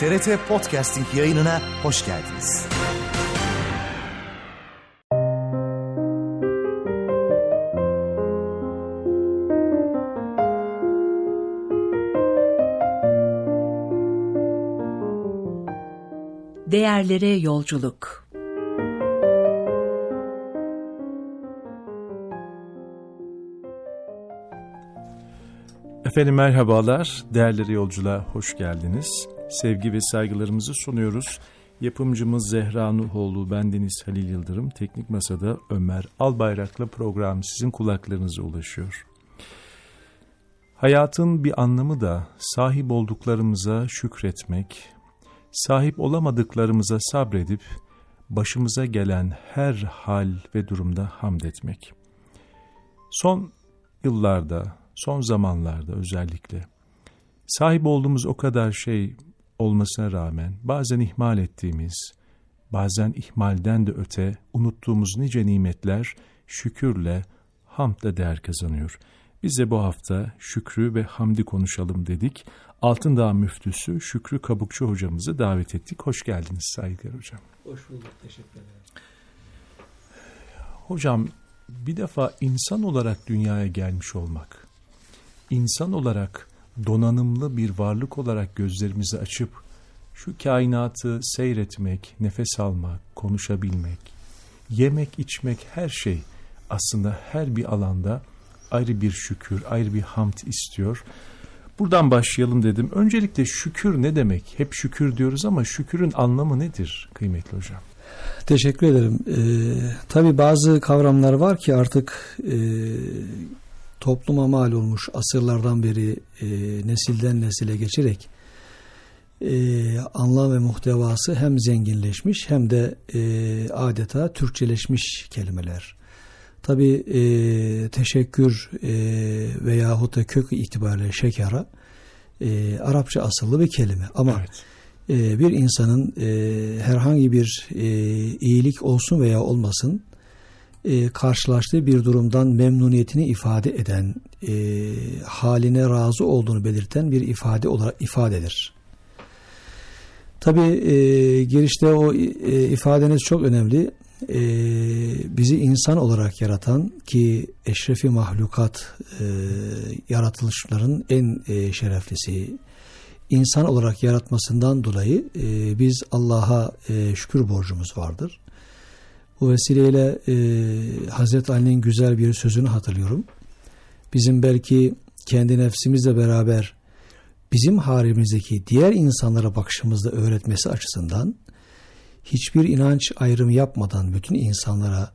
TRT Podcasting yayınına hoş geldiniz. Değerlere yolculuk. Efendim merhabalar, değerlere yolculuğa hoş geldiniz. Sevgi ve saygılarımızı sunuyoruz. Yapımcımız Zehra Nuhoğlu, bendeniz Halil Yıldırım, teknik masada Ömer Albayrak'la program sizin kulaklarınıza ulaşıyor. Hayatın bir anlamı da sahip olduklarımıza şükretmek, sahip olamadıklarımıza sabredip başımıza gelen her hal ve durumda hamd etmek. Son yıllarda, son zamanlarda özellikle sahip olduğumuz o kadar şey olmasına rağmen bazen ihmal ettiğimiz, bazen ihmalden de öte unuttuğumuz nice nimetler şükürle, hamdle değer kazanıyor. Biz de bu hafta şükrü ve hamdi konuşalım dedik. Altındağ Müftüsü Şükrü Kabukçu hocamızı davet ettik. Hoş geldiniz saygılar hocam. Hoş bulduk, teşekkür ederim. Hocam, bir defa insan olarak dünyaya gelmiş olmak, insan olarak donanımlı bir varlık olarak gözlerimizi açıp şu kainatı seyretmek, nefes almak, konuşabilmek, yemek, içmek, her şey aslında her bir alanda ayrı bir şükür, ayrı bir hamd istiyor. Buradan başlayalım dedim. Öncelikle şükür ne demek? Hep şükür diyoruz ama şükürün anlamı nedir kıymetli hocam? Teşekkür ederim. Tabii bazı kavramlar var ki artık topluma mal olmuş, asırlardan beri nesilden nesile geçerek anlam ve muhtevası hem zenginleşmiş hem de adeta Türkçeleşmiş kelimeler. Tabii teşekkür veyahut da kök itibariyle şekara Arapça asıllı bir kelime ama evet, bir insanın herhangi bir iyilik olsun veya olmasın karşılaştığı bir durumdan memnuniyetini ifade eden, haline razı olduğunu belirten bir ifade olarak ifadedir. Tabii girişte o ifadeniz çok önemli. Bizi insan olarak yaratan ki eşrefi mahlukat yaratılışların en şereflisi insan olarak yaratmasından dolayı biz Allah'a şükür borcumuz vardır. Bu vesileyle Hazreti Ali'nin güzel bir sözünü hatırlıyorum. Bizim belki kendi nefsimizle beraber bizim halimizdeki diğer insanlara bakışımızda öğretmesi açısından hiçbir inanç ayrımı yapmadan bütün insanlara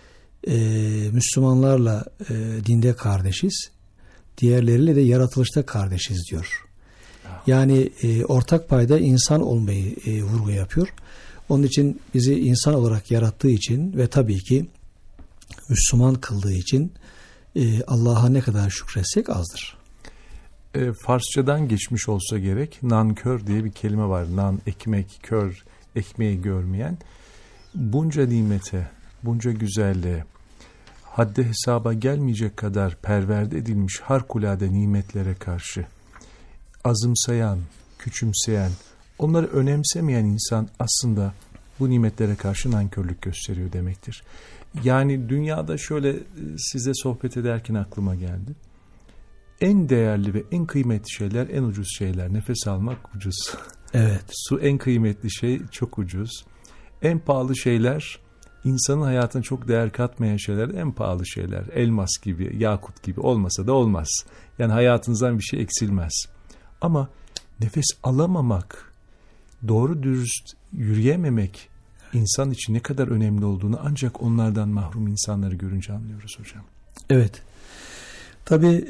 Müslümanlarla dinde kardeşiz, diğerleriyle de yaratılışta kardeşiz diyor. Yani ortak payda insan olmayı vurgu yapıyor. Onun için bizi insan olarak yarattığı için ve tabii ki Müslüman kıldığı için Allah'a ne kadar şükretsek azdır. Farsçadan geçmiş olsa gerek, nankör diye bir kelime var. Nan, ekmek, kör, ekmeği görmeyen. Bunca nimete, bunca güzelliğe, hadde hesaba gelmeyecek kadar perverde edilmiş harikulade nimetlere karşı azımsayan, küçümseyen, onları önemsemeyen insan aslında bu nimetlere karşı nankörlük gösteriyor demektir. Yani dünyada şöyle size sohbet ederken aklıma geldi. En değerli ve en kıymetli şeyler en ucuz şeyler. Nefes almak ucuz. Evet. Su en kıymetli şey, çok ucuz. En pahalı şeyler, insanın hayatına çok değer katmayan şeyler, en pahalı şeyler. Elmas gibi, yakut gibi olmasa da olmaz. Yani hayatınızdan bir şey eksilmez. Ama nefes alamamak, doğru dürüst yürüyememek insan için ne kadar önemli olduğunu ancak onlardan mahrum insanları görünce anlıyoruz hocam. Evet. Tabii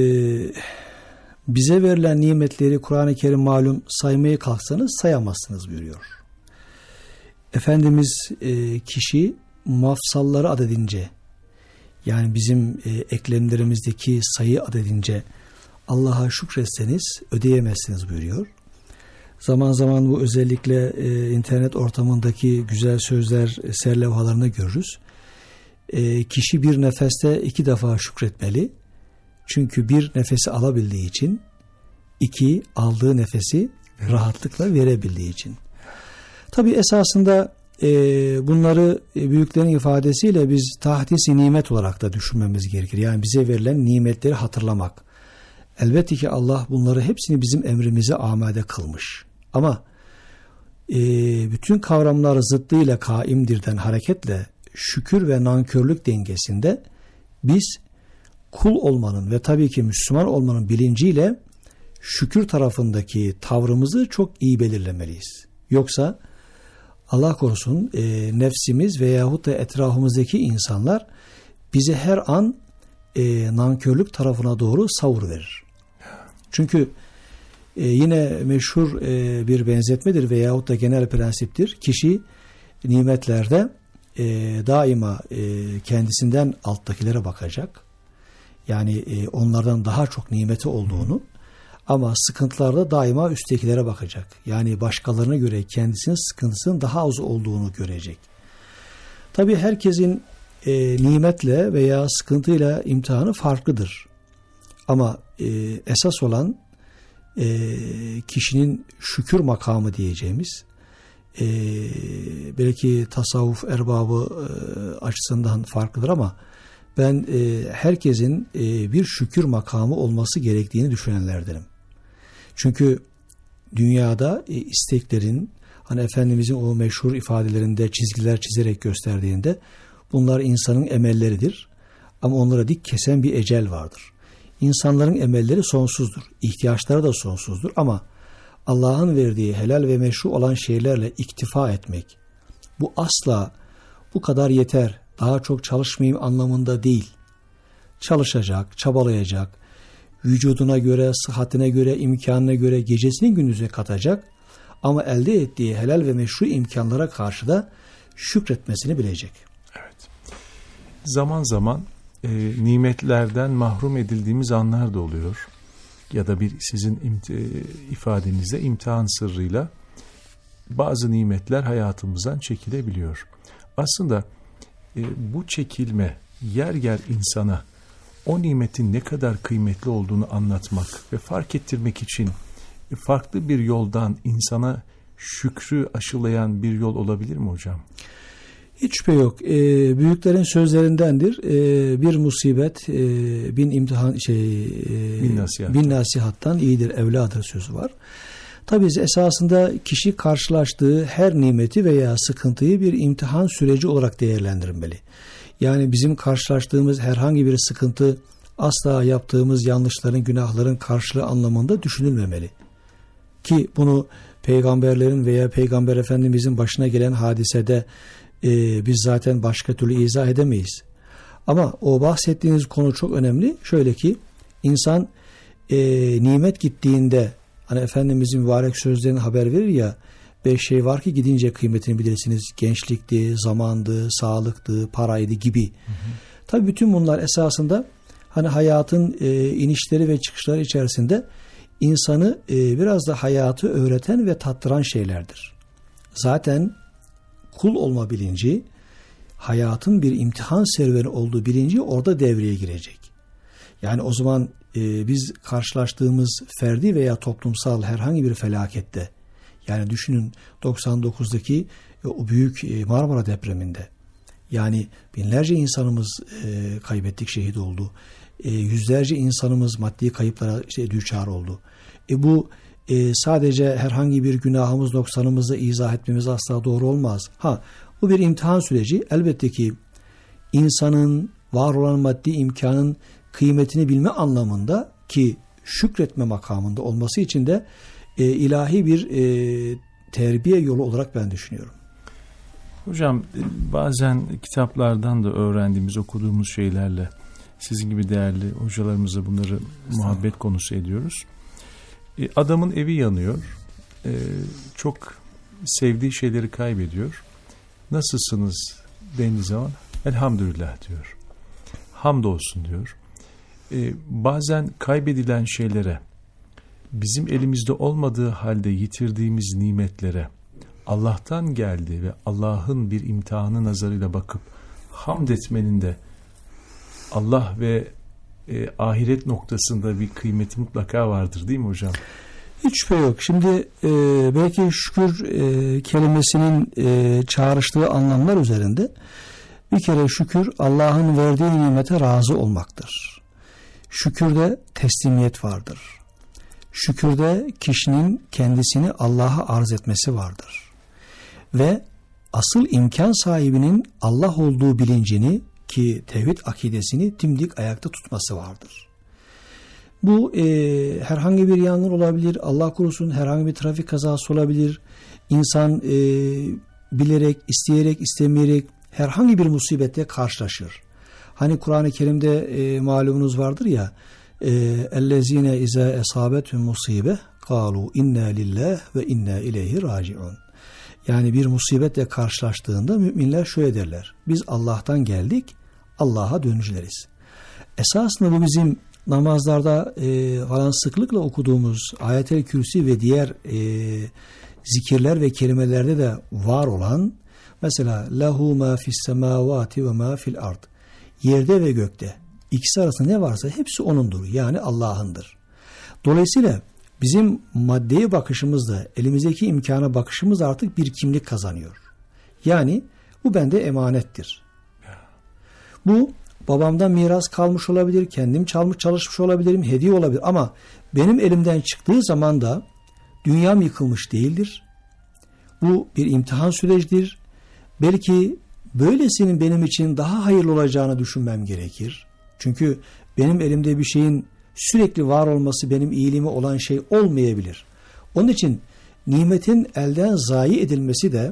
bize verilen nimetleri Kur'an-ı Kerim malum saymaya kalksanız sayamazsınız buyuruyor. Efendimiz kişi mafsalları adedince, yani bizim eklemlerimizdeki sayı adedince Allah'a şükretseniz ödeyemezsiniz buyuruyor. Zaman zaman bu özellikle internet ortamındaki güzel sözler serlevhalarını görürüz. Kişi bir nefeste 2 defa şükretmeli. Çünkü bir nefesi alabildiği için 2 aldığı nefesi rahatlıkla verebildiği için. Tabii esasında bunları büyüklerin ifadesiyle biz tahdis-i nimet olarak da düşünmemiz gerekir. Yani bize verilen nimetleri hatırlamak. Elbette ki Allah bunları hepsini bizim emrimize amade kılmış. Ama bütün kavramlar zıddıyla kaimdirden hareketle şükür ve nankörlük dengesinde biz kul olmanın ve tabii ki Müslüman olmanın bilinciyle şükür tarafındaki tavrımızı çok iyi belirlemeliyiz. Yoksa Allah korusun nefsimiz veyahut da etrafımızdaki insanlar bize her an nankörlük tarafına doğru savur verir. Çünkü yine meşhur bir benzetmedir veyahut da genel prensiptir. Kişi nimetlerde daima kendisinden alttakilere bakacak. Yani onlardan daha çok nimeti olduğunu, ama sıkıntılarda daima üsttekilere bakacak. Yani başkalarına göre kendisinin sıkıntısının daha az olduğunu görecek. Tabii herkesin nimetle veya sıkıntıyla imtihanı farklıdır. Ama esas olan kişinin şükür makamı diyeceğimiz, belki tasavvuf erbabı açısından farklıdır ama ben herkesin bir şükür makamı olması gerektiğini düşünenlerdenim. Çünkü dünyada isteklerin, hani Efendimizin o meşhur ifadelerinde çizgiler çizerek gösterdiğinde, bunlar insanın emelleridir. Ama onlara dik kesen bir ecel vardır. İnsanların emelleri sonsuzdur. İhtiyaçları da sonsuzdur. Ama Allah'ın verdiği helal ve meşru olan şeylerle iktifa etmek, bu asla bu kadar yeter, daha çok çalışmayayım anlamında değil. Çalışacak, çabalayacak, vücuduna göre, sıhhatine göre, imkanına göre gecesini gündüzüne katacak ama elde ettiği helal ve meşru imkanlara karşı da şükretmesini bilecek. Evet. Zaman zaman nimetlerden mahrum edildiğimiz anlar da oluyor. Ya da sizin ifadenizde imtihan sırrıyla bazı nimetler hayatımızdan çekilebiliyor. Aslında bu çekilme yer yer insana o nimetin ne kadar kıymetli olduğunu anlatmak ve fark ettirmek için farklı bir yoldan insana şükrü aşılayan bir yol olabilir mi hocam? Hiç şüphe yok. Büyüklerin sözlerindendir. Bir musibet bin nasihattan iyidir, evladır sözü var. Tabii esasında kişi karşılaştığı her nimeti veya sıkıntıyı bir imtihan süreci olarak değerlendirmeli. Yani bizim karşılaştığımız herhangi bir sıkıntı asla yaptığımız yanlışların, günahların karşılığı anlamında düşünülmemeli. Ki bunu peygamberlerin veya Peygamber Efendimizin başına gelen hadisede biz zaten başka türlü izah edemeyiz. Ama o bahsettiğiniz konu çok önemli. Şöyle ki insan nimet gittiğinde, hani Efendimizin mübarek sözlerini haber verir ya, 5 şey var ki gidince kıymetini bilirsiniz. Gençlikti, zamandı, sağlıktı, paraydı gibi. Tabii bütün bunlar esasında hani hayatın inişleri ve çıkışları içerisinde insanı biraz da hayatı öğreten ve tattıran şeylerdir. Zaten kul olma bilinci, hayatın bir imtihan serüveni olduğu bilinci orada devreye girecek. Yani o zaman biz karşılaştığımız ferdi veya toplumsal herhangi bir felakette, yani düşünün 99'daki o büyük Marmara depreminde, yani binlerce insanımız kaybettik, şehit oldu. Yüzlerce insanımız maddi kayıplara düçar oldu. Bu sadece herhangi bir günahımız, noksanımızı izah etmemiz asla doğru olmaz. Bu bir imtihan süreci. Elbette ki insanın var olan maddi imkanın kıymetini bilme anlamında, ki şükretme makamında olması için de ilahi bir terbiye yolu olarak ben düşünüyorum. Hocam bazen kitaplardan da öğrendiğimiz, okuduğumuz şeylerle sizin gibi değerli hocalarımızla bunları muhabbet konusu ediyoruz. Adamın evi yanıyor. Çok sevdiği şeyleri kaybediyor. Nasılsınız dendiği zaman elhamdülillah diyor. Hamdolsun diyor. Bazen kaybedilen şeylere, bizim elimizde olmadığı halde yitirdiğimiz nimetlere Allah'tan geldi ve Allah'ın bir imtihanı nazarıyla bakıp hamd etmenin de Allah ve ahiret noktasında bir kıymeti mutlaka vardır değil mi hocam? Hiç şüphe yok. Şimdi belki şükür kelimesinin çağrıştığı anlamlar üzerinde bir kere şükür Allah'ın verdiği nimete razı olmaktır. Şükürde teslimiyet vardır. Şükürde kişinin kendisini Allah'a arz etmesi vardır. Ve asıl imkan sahibinin Allah olduğu bilincini, ki tevhid akidesini dimdik ayakta tutması vardır. Bu herhangi bir yangın olabilir, Allah korusun herhangi bir trafik kazası olabilir. İnsan bilerek, isteyerek, istemeyerek herhangi bir musibette karşılaşır. Hani Kur'an-ı Kerim'de malumunuz vardır ya, اَلَّذ۪ينَ اِذَا اَصَابَتْهُمْ مُصِيبَةٌ قَالُوا اِنَّا لِلّٰهِ وَاِنَّا اِلَيْهِ رَاجِعُونَ. Yani bir musibetle karşılaştığında müminler şöyle derler: biz Allah'tan geldik, Allah'a dönücüleriz. Esasında bu bizim namazlarda falan sıklıkla okuduğumuz Ayet-el Kürsi ve diğer zikirler ve kelimelerde de var olan, mesela lehu ma fis semavati ve ma fil ard, yerde ve gökte ikisi arasında ne varsa hepsi O'nundur, yani Allah'ındır. Dolayısıyla bizim maddeye bakışımızda, elimizdeki imkana bakışımız artık bir kimlik kazanıyor. Yani bu bende emanettir. Bu babamdan miras kalmış olabilir, kendim çalışmış olabilirim, hediye olabilir, ama benim elimden çıktığı zaman da dünyam yıkılmış değildir. Bu bir imtihan sürecidir. Belki böylesinin benim için daha hayırlı olacağını düşünmem gerekir. Çünkü benim elimde bir şeyin sürekli var olması benim iyiliğime olan şey olmayabilir. Onun için nimetin elden zayi edilmesi de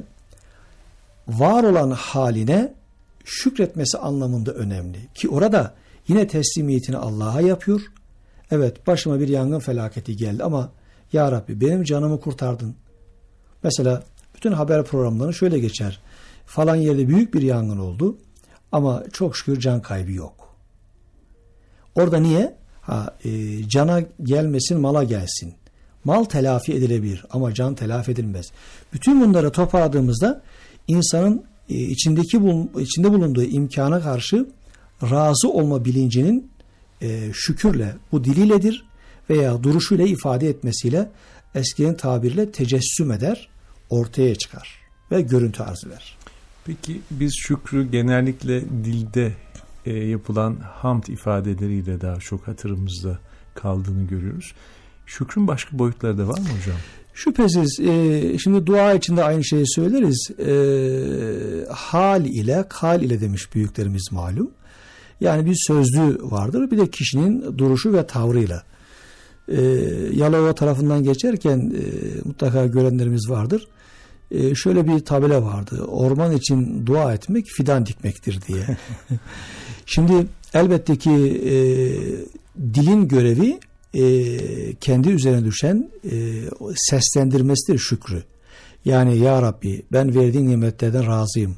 var olan haline şükretmesi anlamında önemli. Ki orada yine teslimiyetini Allah'a yapıyor. Evet, başıma bir yangın felaketi geldi ama ya Rabbi benim canımı kurtardın. Mesela bütün haber programlarını şöyle geçer: falan yerde büyük bir yangın oldu ama çok şükür can kaybı yok. Orada niye? Cana gelmesin, mala gelsin. Mal telafi edilebilir ama can telafi edilmez. Bütün bunları toparladığımızda insanın içinde bulunduğu imkana karşı razı olma bilincinin şükürle, bu diliyledir veya duruşuyla ifade etmesiyle, eskilerin tabiriyle tecessüm eder, ortaya çıkar ve görüntü arz eder. Peki biz şükrü genellikle dilde yapılan hamd ifadeleriyle daha çok hatırımızda kaldığını görüyoruz. Şükrün başka boyutları da var mı hocam? Şüphesiz. Şimdi dua içinde aynı şeyi söyleriz. Hal ile, kal ile demiş büyüklerimiz malum. Yani bir sözlü vardır, bir de kişinin duruşu ve tavrıyla. Yalova tarafından geçerken mutlaka görenlerimiz vardır. Şöyle bir tabela vardı: orman için dua etmek fidan dikmektir diye. Şimdi elbette ki dilin görevi kendi üzerine düşen seslendirmesidir şükrü. Yani ya Rabbi ben verdiğin nimetlerden razıyım,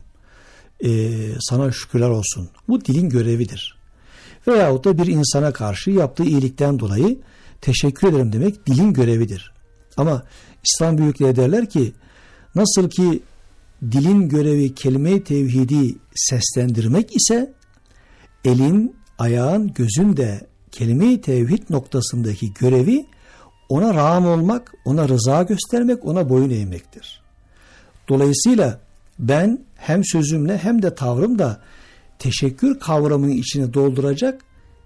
sana şükürler olsun. Bu dilin görevidir. Veyahut da bir insana karşı yaptığı iyilikten dolayı teşekkür ederim demek dilin görevidir. Ama İslam büyükleri derler ki, nasıl ki dilin görevi kelime-i tevhidi seslendirmek ise, elin, ayağın, gözün de kelime-i tevhid noktasındaki görevi ona rağm olmak, ona rıza göstermek, ona boyun eğmektir. Dolayısıyla ben hem sözümle hem de tavrımda teşekkür kavramının içine dolduracak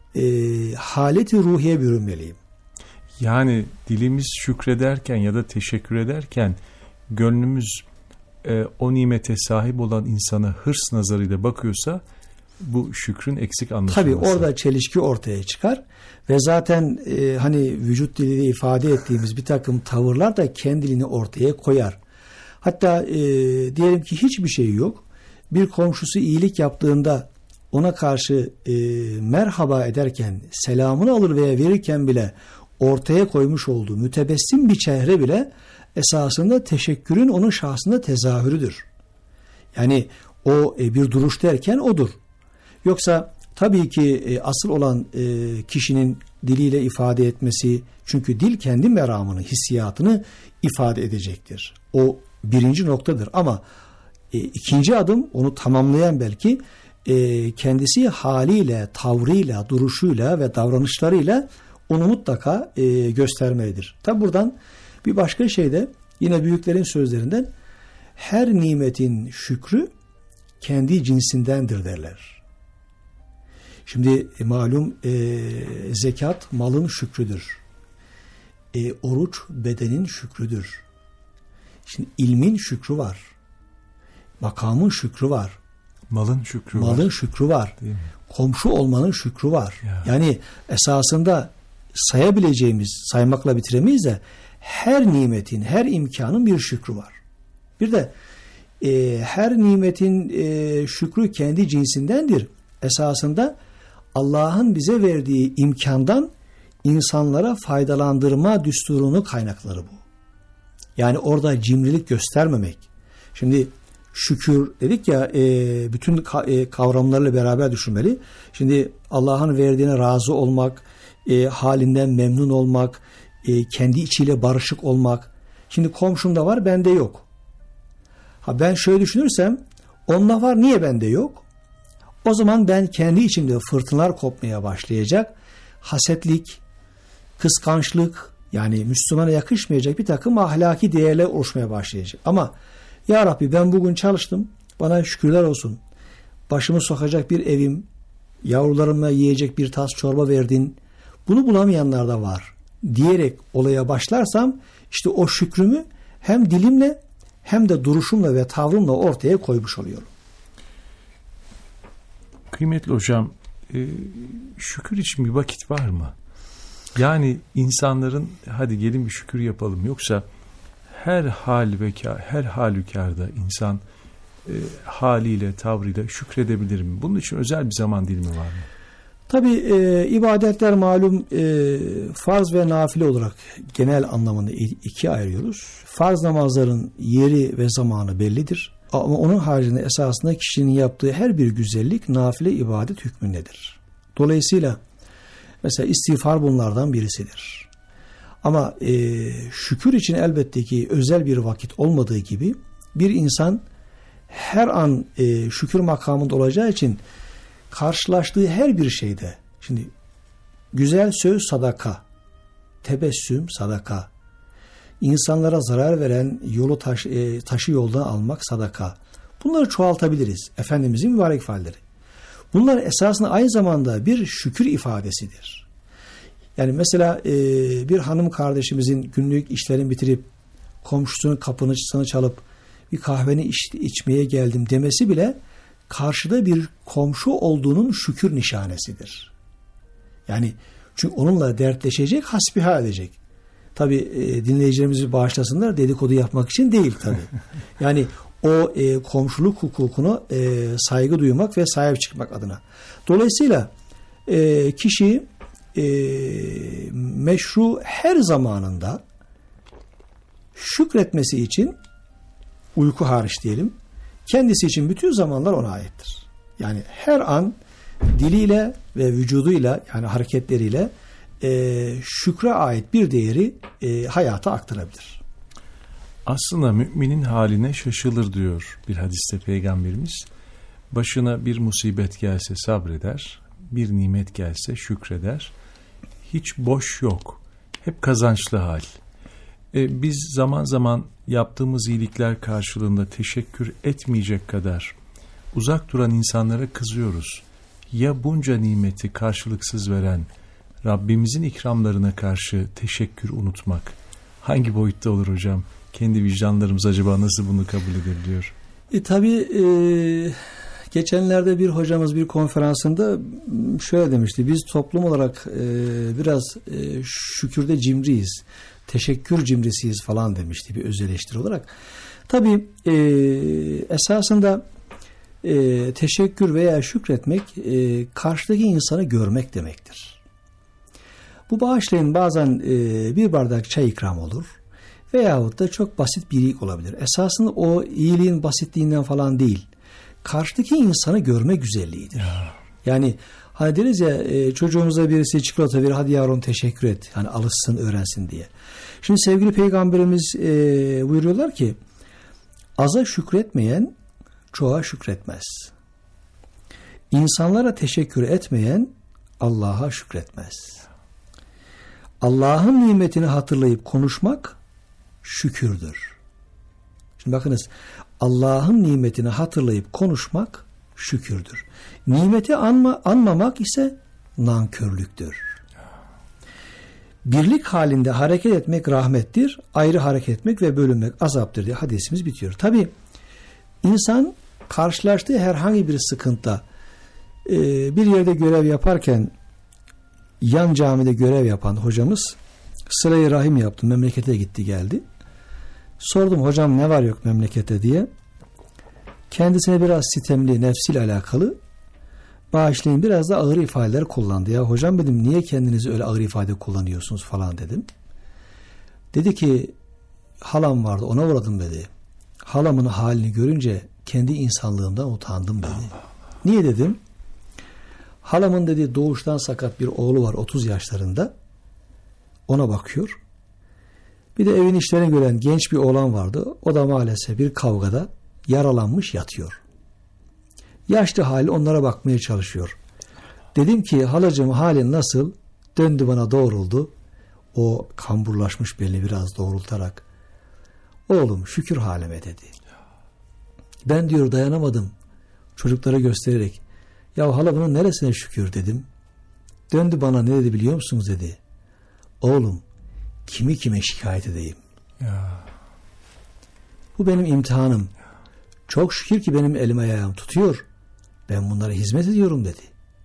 haleti ruhiye bürünmeliyim. Yani dilimiz şükrederken ya da teşekkür ederken gönlümüz o nimete sahip olan insana hırs nazarıyla bakıyorsa bu şükrün eksik anlaşılması. Tabii orada çelişki ortaya çıkar ve zaten hani vücut diliyle ifade ettiğimiz bir takım tavırlar da kendiliğini ortaya koyar. Hatta diyelim ki hiçbir şey yok. Bir komşusu iyilik yaptığında ona karşı merhaba ederken, selamını alır veya verirken bile ortaya koymuş olduğu mütebessim bir çehre bile esasında teşekkürün onun şahsında tezahürüdür. Yani o bir duruş derken odur. Yoksa tabii ki asıl olan kişinin diliyle ifade etmesi, çünkü dil kendi meramını, hissiyatını ifade edecektir. O birinci noktadır ama ikinci adım onu tamamlayan belki kendisi haliyle, tavrıyla, duruşuyla ve davranışlarıyla onu mutlaka göstermelidir. Tabi buradan bir başka şey de yine büyüklerin sözlerinden, her nimetin şükrü kendi cinsindendir derler. Şimdi malum zekat malın şükrüdür. Oruç bedenin şükrüdür. Şimdi ilmin şükrü var. Makamın şükrü var. Malın şükrü var. Malın şükrü var. Komşu olmanın şükrü var. Ya. Yani esasında sayabileceğimiz, saymakla bitiremeyiz de her nimetin, her imkanın bir şükrü var. Bir de her nimetin şükrü kendi cinsindendir. Esasında Allah'ın bize verdiği imkandan insanlara faydalandırma düsturunu kaynakları bu. Yani orada cimrilik göstermemek. Şimdi şükür dedik ya, bütün kavramlarla beraber düşünmeli. Şimdi Allah'ın verdiğine razı olmak, halinden memnun olmak, kendi içiyle barışık olmak. Şimdi komşumda var, bende yok. Ben şöyle düşünürsem, onda var, niye bende yok? O zaman ben kendi içimde fırtınalar kopmaya başlayacak. Hasetlik, kıskançlık, yani Müslümana yakışmayacak bir takım ahlaki değerler oluşmaya başlayacak. Ama ya Rabbi, ben bugün çalıştım, bana şükürler olsun. Başımı sokacak bir evim, yavrularıma yiyecek bir tas çorba verdin. Bunu bulamayanlar da var diyerek olaya başlarsam, işte o şükrümü hem dilimle hem de duruşumla ve tavrımla ortaya koymuş oluyorum. Kıymetli hocam, şükür için bir vakit var mı? Yani insanların hadi gelin bir şükür yapalım, yoksa her halükarda insan haliyle, tavrıyla şükredebilir mi? Bunun için özel bir zaman dilimi var mı? Tabii ibadetler malum farz ve nafile olarak genel anlamında ikiye ayırıyoruz. Farz namazların yeri ve zamanı bellidir. Ama onun haricinde esasında kişinin yaptığı her bir güzellik nafile ibadet hükmündedir. Dolayısıyla mesela istiğfar bunlardan birisidir. Ama şükür için elbette ki özel bir vakit olmadığı gibi bir insan her an şükür makamında olacağı için karşılaştığı her bir şeyde, şimdi güzel söz sadaka, tebessüm sadaka, insanlara zarar veren yolu taşı yoldan almak sadaka. Bunları çoğaltabiliriz. Efendimizin mübarek ifadeleri. Bunlar esasında aynı zamanda bir şükür ifadesidir. Yani mesela bir hanım kardeşimizin günlük işlerini bitirip komşusunun kapısını çalıp bir kahveni içmeye geldim demesi bile karşıda bir komşu olduğunun şükür nişanesidir. Yani çünkü onunla dertleşecek, hasbihal edecek. Tabii dinleyicilerimizi bağışlasınlar, dedikodu yapmak için değil tabii. Yani o komşuluk hukukuna saygı duymak ve sahip çıkmak adına. Dolayısıyla kişi meşru her zamanında şükretmesi için, uyku hariç diyelim, kendisi için bütün zamanlar ona aittir. Yani her an diliyle ve vücuduyla, yani hareketleriyle şükre ait bir değeri hayata aktarabilir. Aslında müminin haline şaşılır diyor bir hadiste Peygamberimiz. Başına bir musibet gelse sabreder, bir nimet gelse şükreder. Hiç boş yok, hep kazançlı hal. Biz zaman zaman yaptığımız iyilikler karşılığında teşekkür etmeyecek kadar uzak duran insanlara kızıyoruz. Ya bunca nimeti karşılıksız veren Rabbimizin ikramlarına karşı teşekkür unutmak hangi boyutta olur hocam? Kendi vicdanlarımız acaba nasıl bunu kabul edebiliyor? Tabii geçenlerde bir hocamız bir konferansında şöyle demişti. Biz toplum olarak biraz şükürde cimriyiz. Teşekkür cimrisiyiz falan demişti bir öz eleştiri olarak. Tabii esasında teşekkür veya şükretmek karşıdaki insanı görmek demektir. Bu bağışlayın bazen bir bardak çay ikram olur veyahut da çok basit bir iyilik olabilir. Esasında o iyiliğin basitliğinden falan değil. Karşıdaki insanı görme güzelliğidir. Ya. Yani hani deriz ya çocuğumuza birisi çikolata verir, hadi yavrum teşekkür et. Hani alışsın, öğrensin diye. Şimdi sevgili Peygamberimiz buyuruyorlar ki aza şükretmeyen çoğa şükretmez. İnsanlara teşekkür etmeyen Allah'a şükretmez. Allah'ın nimetini hatırlayıp konuşmak şükürdür. Şimdi bakınız, Allah'ın nimetini hatırlayıp konuşmak şükürdür. Nimeti anmamak ise nankörlüktür. Birlik halinde hareket etmek rahmettir, ayrı hareket etmek ve bölünmek azaptır diye hadisimiz bitiyor. Tabi insan karşılaştığı herhangi bir sıkıntıda bir yerde görev yaparken, yan camide görev yapan hocamız sıla-i rahim yaptı, memlekete gitti geldi. Sordum, hocam ne var yok memlekete diye. Kendisine biraz sitemli, nefsiyle alakalı, bağışlayın, biraz da ağır ifadeler kullandı. Ya hocam dedim, niye kendinizi öyle ağır ifade kullanıyorsunuz falan dedim. Dedi ki, halam vardı, ona uğradım dedi. Halamın halini görünce kendi insanlığımdan utandım dedi. Niye dedim? Halamın dedi doğuştan sakat bir oğlu var 30 yaşlarında. Ona bakıyor. Bir de evin işlerini gören genç bir oğlan vardı. O da maalesef bir kavgada yaralanmış yatıyor. Yaşlı hali onlara bakmaya çalışıyor. Dedim ki, halacığım halin nasıl? Döndü bana, doğruldu. O kamburlaşmış belini biraz doğrultarak, oğlum şükür halime dedi. Ben diyor dayanamadım. Çocuklara göstererek, ya hala bunun neresine şükür dedim. Döndü bana, ne dedi biliyor musunuz dedi. Oğlum kimi kime şikayet edeyim? Ya. Bu benim imtihanım. Çok şükür ki benim elim ayağım tutuyor. Ben bunlara hizmet ediyorum dedi.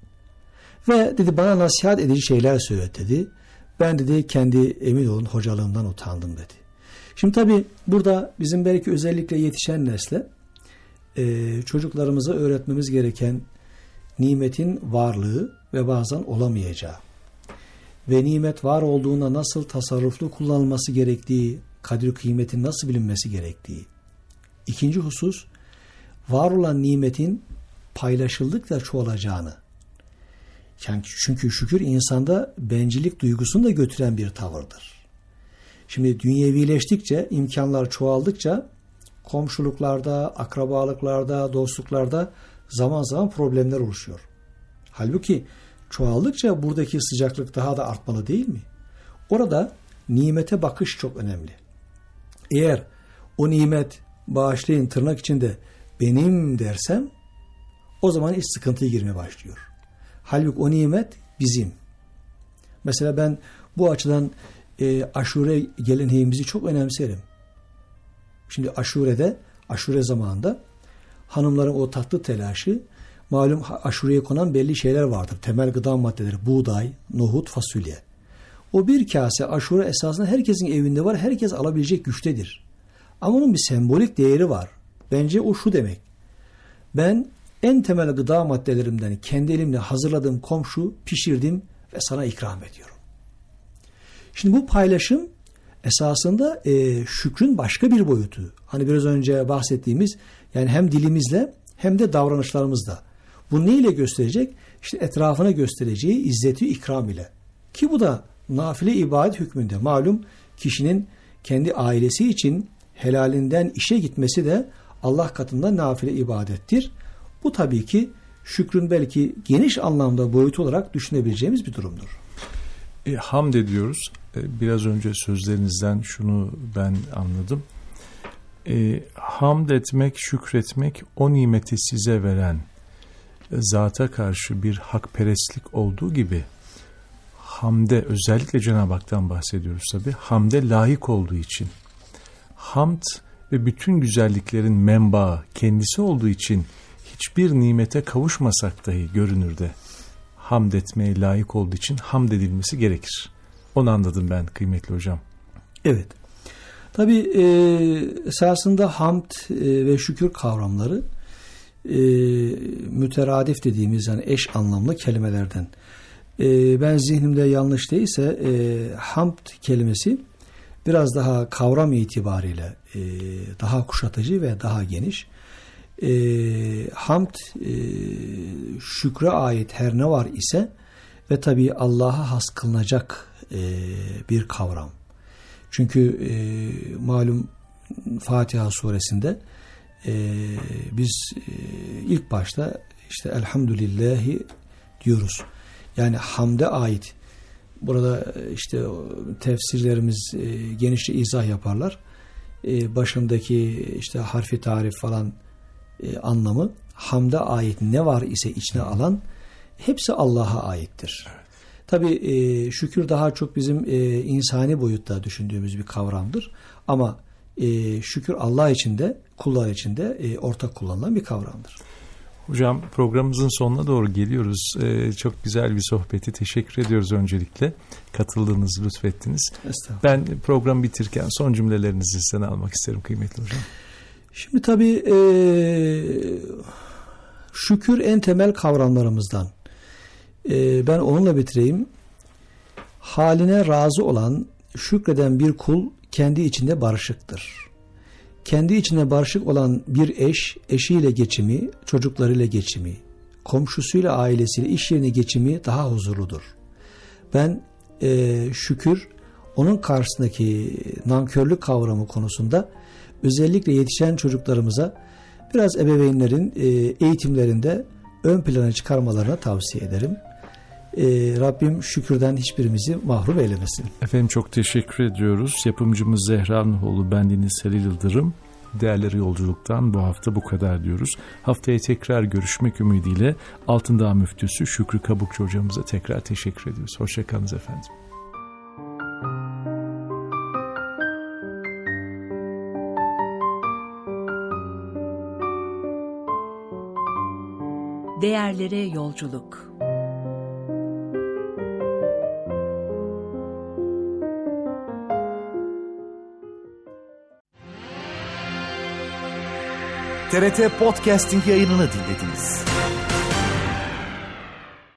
Ve dedi bana nasihat edici şeyler söyledi dedi. Ben dedi kendi emin olun hocalığımdan utandım dedi. Şimdi tabi burada bizim belki özellikle yetişen nesle çocuklarımıza öğretmemiz gereken nimetin varlığı ve bazen olamayacağı ve nimet var olduğunda nasıl tasarruflu kullanılması gerektiği, kadir kıymetin nasıl bilinmesi gerektiği. İkinci husus, var olan nimetin paylaşıldıkça çoğalacağını. Yani çünkü şükür insanda bencillik duygusunu da götüren bir tavırdır. Şimdi dünyevileştikçe, imkanlar çoğaldıkça komşuluklarda, akrabalıklarda, dostluklarda zaman zaman problemler oluşuyor. Halbuki çoğaldıkça buradaki sıcaklık daha da artmalı değil mi? Orada nimete bakış çok önemli. Eğer o nimet, bağışlayın tırnak içinde, benim dersem, o zaman iş sıkıntıya girmeye başlıyor. Halbuki o nimet bizim. Mesela ben bu açıdan aşure geleneğimizi çok önemserim. Şimdi aşure zamanında hanımların o tatlı telaşı, malum aşureye konan belli şeyler vardır. Temel gıda maddeleri, buğday, nohut, fasulye. O bir kase aşure esasında herkesin evinde var, herkes alabilecek güçtedir. Ama onun bir sembolik değeri var. Bence o şu demek. Ben en temel gıda maddelerimden kendi elimle hazırladığım komşu pişirdim ve sana ikram ediyorum. Şimdi bu paylaşım esasında şükrün başka bir boyutu. Hani biraz önce bahsettiğimiz, yani hem dilimizle hem de davranışlarımızla. Bu neyle gösterecek? İşte etrafına göstereceği izzeti ikram ile. Ki bu da nafile ibadet hükmünde. Malum kişinin kendi ailesi için helalinden işe gitmesi de Allah katında nafile ibadettir. Bu tabii ki şükrün belki geniş anlamda boyutu olarak düşünebileceğimiz bir durumdur. Hamd ediyoruz. Biraz önce sözlerinizden şunu ben anladım. Hamd etmek, şükretmek, o nimeti size veren zata karşı bir hakperestlik olduğu gibi, hamde, özellikle Cenab-ı Hak'tan bahsediyoruz tabii, hamde layık olduğu için, hamd ve bütün güzelliklerin menbaı kendisi olduğu için hiçbir nimete kavuşmasak dahi görünürde hamd etmeye layık olduğu için hamd edilmesi gerekir. Onu anladım ben kıymetli hocam. Evet. Tabii esasında hamd ve şükür kavramları müteradif dediğimiz, yani eş anlamlı kelimelerden. Ben zihnimde yanlış değilse hamd kelimesi biraz daha kavram itibariyle daha kuşatıcı ve daha geniş. Hamd şükre ait her ne var ise ve tabii Allah'a has kılınacak bir kavram. Çünkü malum Fatiha suresinde biz ilk başta işte elhamdülillahi diyoruz. Yani hamde ait Burada işte tefsirlerimiz genişçe izah yaparlar. Başındaki işte harfi tarif falan anlamı, hamde ait ne var ise içine alan hepsi Allah'a aittir. Evet. Tabii şükür daha çok bizim insani boyutta düşündüğümüz bir kavramdır. Ama şükür Allah için de kullar için de ortak kullanılan bir kavramdır. Hocam programımızın sonuna doğru geliyoruz. Çok güzel bir sohbeti teşekkür ediyoruz öncelikle. Katıldığınız, lütfettiniz. Ben programı bitirken son cümlelerinizi sizden almak isterim kıymetli hocam. Şimdi tabii şükür en temel kavramlarımızdan. Ben onunla bitireyim. Haline razı olan, şükreden bir kul kendi içinde barışıktır. Kendi içinde barışık olan bir eş, eşiyle geçimi, çocuklarıyla geçimi, komşusuyla, ailesiyle, iş yerine geçimi daha huzurludur. Ben şükür, onun karşısındaki nankörlük kavramı konusunda özellikle yetişen çocuklarımıza biraz ebeveynlerin eğitimlerinde ön plana çıkarmalarına tavsiye ederim. Rabbim şükürden hiçbirimizi mahrum eylemesin. Efendim çok teşekkür ediyoruz. Yapımcımız Zehra Nuhoğlu, bendeniz Halil Yıldırım. Değerleri yolculuktan bu hafta bu kadar diyoruz. Haftaya tekrar görüşmek ümidiyle Altındağ Müftüsü Şükrü Kabukçu hocamıza tekrar teşekkür ediyoruz. Hoşçakalınız efendim. Değerlere yolculuk. TRT Podcasting yayınını dinlediniz.